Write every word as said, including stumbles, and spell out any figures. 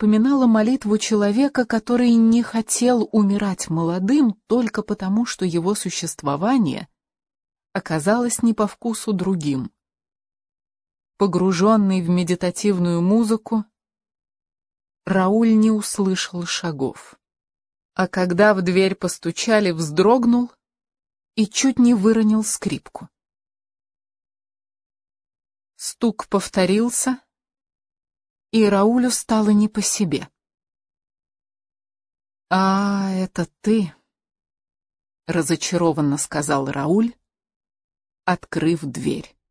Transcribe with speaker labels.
Speaker 1: напоминала молитву человека, который не хотел умирать молодым только потому, что его существование оказалось не по вкусу другим. Погруженный в медитативную музыку, Рауль не услышал шагов. А когда в дверь постучали, вздрогнул и чуть не выронил скрипку. Стук повторился, и Раулю стало не по себе. «А, это ты», — разочарованно сказал Рауль, открыв дверь.